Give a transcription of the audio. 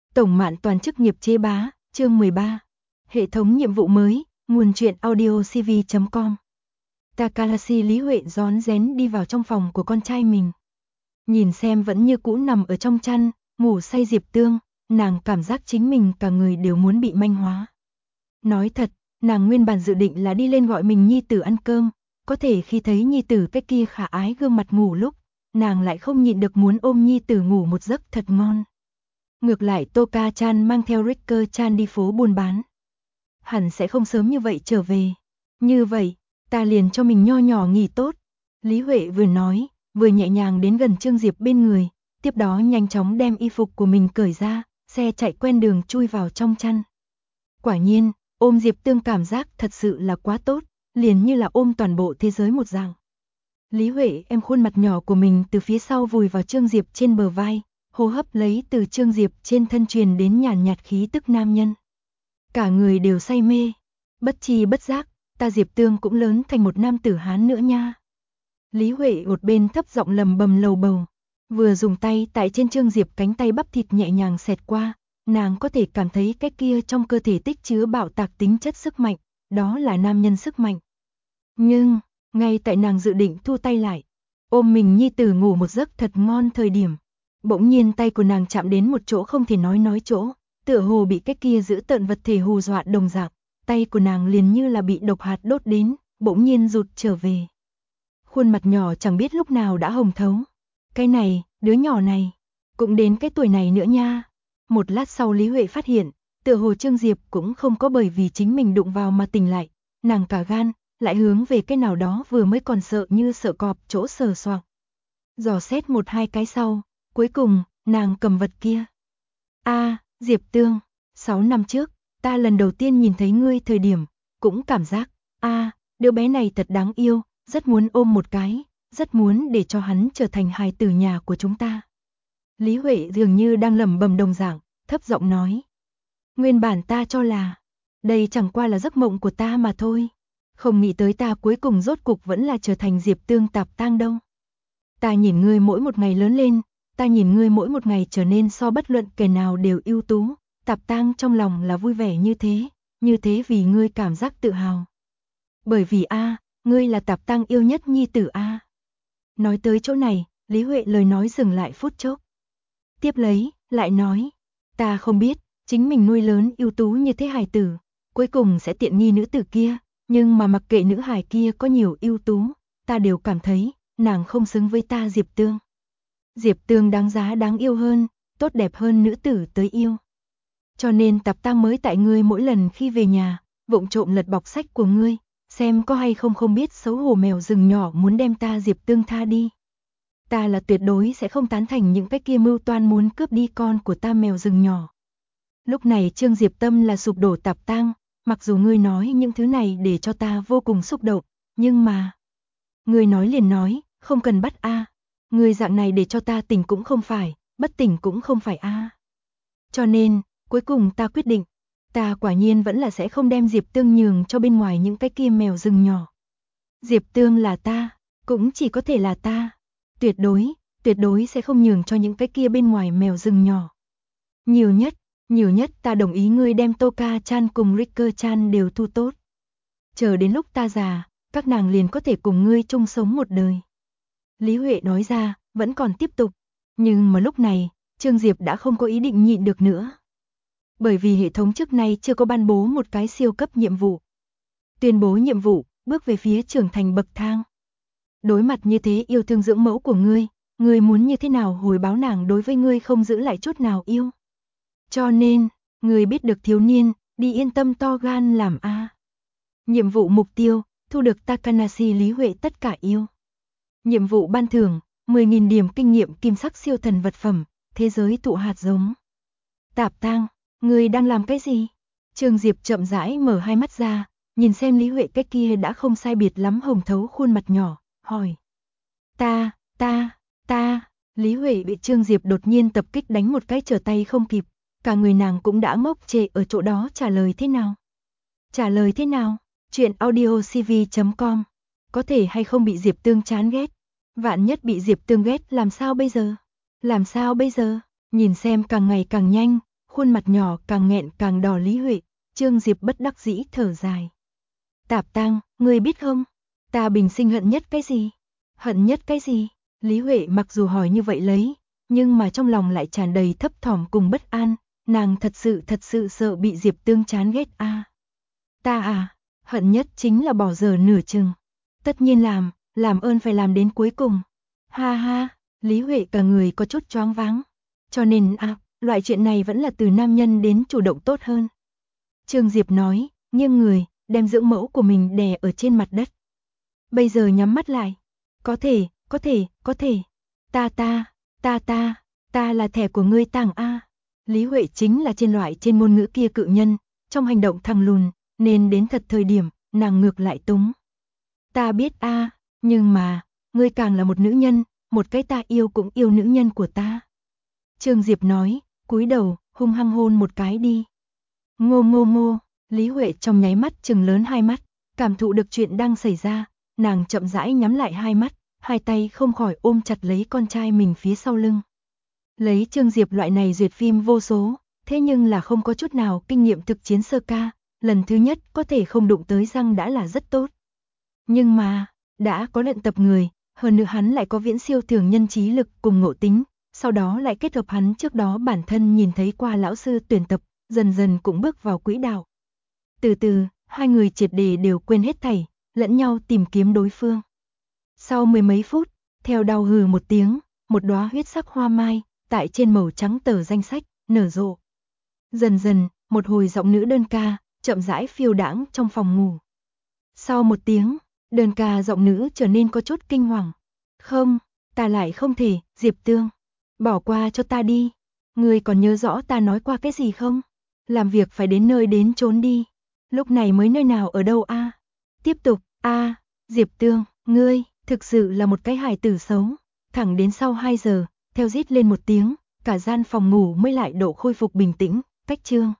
Tổng Mạn Toàn chức nghiệp chế bá, chương 13. Hệ thống nhiệm vụ mới, nguồn truyện audio cv.com. Takahashi Lý Huệ rón rén đi vào trong phòng của con trai mình. Nhìn xem vẫn như cũ nằm ở trong chăn, ngủ say Diệp Tương, nàng cảm giác chính mình cả người đều muốn bị manh hóa. Nói thật, nàng nguyên bản dự định là đi lên gọi mình nhi tử ăn cơm, có thể khi thấy nhi tử cái kia khả ái gương mặt ngủ lúc, nàng lại không nhịn được muốn ôm nhi tử ngủ một giấc thật ngon. Ngược lại Toka-chan mang theo Ricker-chan đi phố buôn bán. Hẳn sẽ không sớm như vậy trở về. Như vậy, ta liền cho mình nho nhỏ nghỉ tốt. Lý Huệ vừa nói, vừa nhẹ nhàng đến gần Trương Diệp bên người, tiếp đó nhanh chóng đem y phục của mình cởi ra, xe chạy quen đường chui vào trong chăn. Quả nhiên, ôm Diệp Tương cảm giác thật sự là quá tốt, liền như là ôm toàn bộ thế giới một dạng. Lý Huệ em khuôn mặt nhỏ của mình từ phía sau vùi vào Trương Diệp trên bờ vai, hô hấp lấy từ Trương Diệp trên thân truyền đến nhàn nhạt khí tức nam nhân. Cả người đều say mê, bất chi bất giác, ta Diệp Tương cũng lớn thành một nam tử Hán nữa nha. Lý Huệ một bên thấp giọng lầm bầm lầu bầu, vừa dùng tay tại trên Trương Diệp cánh tay bắp thịt nhẹ nhàng xẹt qua, nàng có thể cảm thấy cái kia trong cơ thể tích chứa bạo tạc tính chất sức mạnh, đó là nam nhân sức mạnh. Nhưng, ngay tại nàng dự định thu tay lại, ôm mình nhi tử ngủ một giấc thật ngon thời điểm, bỗng nhiên tay của nàng chạm đến một chỗ không thể nói chỗ, tựa hồ bị cái kia giữ tợn vật thể hù dọa đồng dạng, tay của nàng liền như là bị độc hạt đốt đến, bỗng nhiên rụt trở về. Khuôn mặt nhỏ chẳng biết lúc nào đã hồng thấu. Cái này, đứa nhỏ này, cũng đến cái tuổi này nữa nha. Một lát sau Lý Huệ phát hiện, tựa hồ Trương Diệp cũng không có bởi vì chính mình đụng vào mà tỉnh lại, nàng cả gan, lại hướng về cái nào đó vừa mới còn sợ như sợ cọp chỗ sờ soạng. Dò xét một hai cái sau, cuối cùng, nàng cầm vật kia. Diệp Tương, 6 năm trước, ta lần đầu tiên nhìn thấy ngươi thời điểm, cũng cảm giác, đứa bé này thật đáng yêu, rất muốn ôm một cái, rất muốn để cho hắn trở thành hài tử nhà của chúng ta. Lý Huệ dường như đang lẩm bẩm đồng dạng, thấp giọng nói. Nguyên bản ta cho là, đây chẳng qua là giấc mộng của ta mà thôi. Không nghĩ tới ta cuối cùng rốt cục vẫn là trở thành Diệp Tương Tạp Tang đâu. Ta nhìn ngươi mỗi một ngày lớn lên, ta nhìn ngươi mỗi một ngày trở nên so bất luận kẻ nào đều ưu tú, Tạp Tang trong lòng là vui vẻ như thế vì ngươi cảm giác tự hào. Bởi vì ngươi là Tạp Tang yêu nhất nhi tử Nói tới chỗ này, Lý Huệ lời nói dừng lại phút chốc. Tiếp lấy, lại nói, ta không biết, chính mình nuôi lớn ưu tú như thế hài tử, cuối cùng sẽ tiện nghi nữ tử kia, nhưng mà mặc kệ nữ hài kia có nhiều ưu tú, ta đều cảm thấy, nàng không xứng với ta Diệp Tương. Diệp Tương đáng giá đáng yêu hơn, tốt đẹp hơn nữ tử tới yêu. Cho nên Tạp Tang mới tại ngươi mỗi lần khi về nhà, vụng trộm lật bọc sách của ngươi, xem có hay không biết xấu hổ mèo rừng nhỏ muốn đem ta Diệp Tương tha đi. Ta là tuyệt đối sẽ không tán thành những cái kia mưu toan muốn cướp đi con của ta mèo rừng nhỏ. Lúc này Trương Diệp tâm là sụp đổ Tạp Tang, mặc dù ngươi nói những thứ này để cho ta vô cùng xúc động, nhưng mà... Ngươi nói liền nói, không cần bắt ngươi dạng này để cho ta tỉnh cũng không phải, bất tỉnh cũng không phải Cho nên, cuối cùng ta quyết định, ta quả nhiên vẫn là sẽ không đem Diệp Tương nhường cho bên ngoài những cái kia mèo rừng nhỏ. Diệp Tương là ta, cũng chỉ có thể là ta. Tuyệt đối sẽ không nhường cho những cái kia bên ngoài mèo rừng nhỏ. Nhiều nhất ta đồng ý ngươi đem Toka-chan cùng Ricker-chan đều thu tốt. Chờ đến lúc ta già, các nàng liền có thể cùng ngươi chung sống một đời. Lý Huệ nói ra, vẫn còn tiếp tục, nhưng mà lúc này, Trương Diệp đã không có ý định nhịn được nữa. Bởi vì hệ thống trước nay chưa có ban bố một cái siêu cấp nhiệm vụ. Tuyên bố nhiệm vụ, bước về phía trưởng thành bậc thang. Đối mặt như thế yêu thương dưỡng mẫu của ngươi muốn như thế nào hồi báo nàng đối với ngươi không giữ lại chút nào yêu. Cho nên, ngươi biết được thiếu niên, đi yên tâm to gan làm Nhiệm vụ mục tiêu, thu được Takahashi Lý Huệ tất cả yêu. Nhiệm vụ ban thưởng, 10.000 điểm kinh nghiệm kim sắc siêu thần vật phẩm, thế giới tụ hạt giống. Tạp Tang, ngươi đang làm cái gì? Trương Diệp chậm rãi mở hai mắt ra, nhìn xem Lý Huệ cái kia đã không sai biệt lắm hồng thấu khuôn mặt nhỏ, hỏi. Ta, Lý Huệ bị Trương Diệp đột nhiên tập kích đánh một cái trở tay không kịp, cả người nàng cũng đã ngốc trệ ở chỗ đó trả lời thế nào? Chuyện audio cv.com, có thể hay không bị Diệp Tương chán ghét? Vạn nhất bị Diệp Tương ghét làm sao bây giờ? Nhìn xem càng ngày càng nhanh, Khuôn mặt nhỏ càng nghẹn càng đỏ Lý Huệ, Trương Diệp bất đắc dĩ thở dài. Tạp Tang, ngươi biết không, ta bình sinh hận nhất cái gì? Hận nhất cái gì? Lý Huệ mặc dù hỏi như vậy lấy, nhưng mà trong lòng lại tràn đầy thấp thỏm cùng bất an, nàng thật sự sợ bị Diệp Tương chán ghét a. Ta à, hận nhất chính là bỏ dở nửa chừng. Tất nhiên làm ơn phải làm đến cuối cùng. Ha ha, Lý Huệ cả người có chút choáng váng. Cho nên loại chuyện này vẫn là từ nam nhân đến chủ động tốt hơn. Trương Diệp nói, nghiêng người, đem dưỡng mẫu của mình đè ở trên mặt đất. Bây giờ nhắm mắt lại. Có thể. Ta là thẻ của ngươi Tàng a. Lý Huệ chính là trên ngôn ngữ kia cự nhân, trong hành động thằng lùn, nên đến thật thời điểm, nàng ngược lại túng. Ta biết nhưng mà, ngươi càng là một nữ nhân, một cái ta yêu cũng yêu nữ nhân của ta. Trương Diệp nói, cúi đầu, hung hăng hôn một cái đi. Ngô, Lý Huệ trong nháy mắt trừng lớn hai mắt, cảm thụ được chuyện đang xảy ra, nàng chậm rãi nhắm lại hai mắt, hai tay không khỏi ôm chặt lấy con trai mình phía sau lưng. Lấy Trương Diệp loại này duyệt phim vô số, thế nhưng là không có chút nào kinh nghiệm thực chiến sơ ca, lần thứ nhất có thể không đụng tới răng đã là rất tốt. Nhưng mà, đã có luyện tập người, hơn nữa hắn lại có viễn siêu thường nhân trí lực cùng ngộ tính, sau đó lại kết hợp hắn trước đó bản thân nhìn thấy qua lão sư tuyển tập, dần dần cũng bước vào quỹ đạo. Từ từ, hai người triệt để đều quên hết thảy, lẫn nhau tìm kiếm đối phương. Sau mười mấy phút, theo đau hừ một tiếng, một đóa huyết sắc hoa mai, tại trên màu trắng tờ danh sách, nở rộ. Dần dần, một hồi giọng nữ đơn ca, chậm rãi phiêu đãng trong phòng ngủ. Sau một tiếng, đơn ca giọng nữ trở nên có chút kinh hoàng. Không, ta lại không thể, Diệp Tương. Bỏ qua cho ta đi. Ngươi còn nhớ rõ ta nói qua cái gì không? Làm việc phải đến nơi đến chốn đi. Lúc này mới nơi nào ở đâu a? Tiếp tục, Diệp Tương, ngươi, thực sự là một cái hài tử xấu. Thẳng đến sau 2 giờ, theo rít lên một tiếng, cả gian phòng ngủ mới lại độ khôi phục bình tĩnh, cách chương.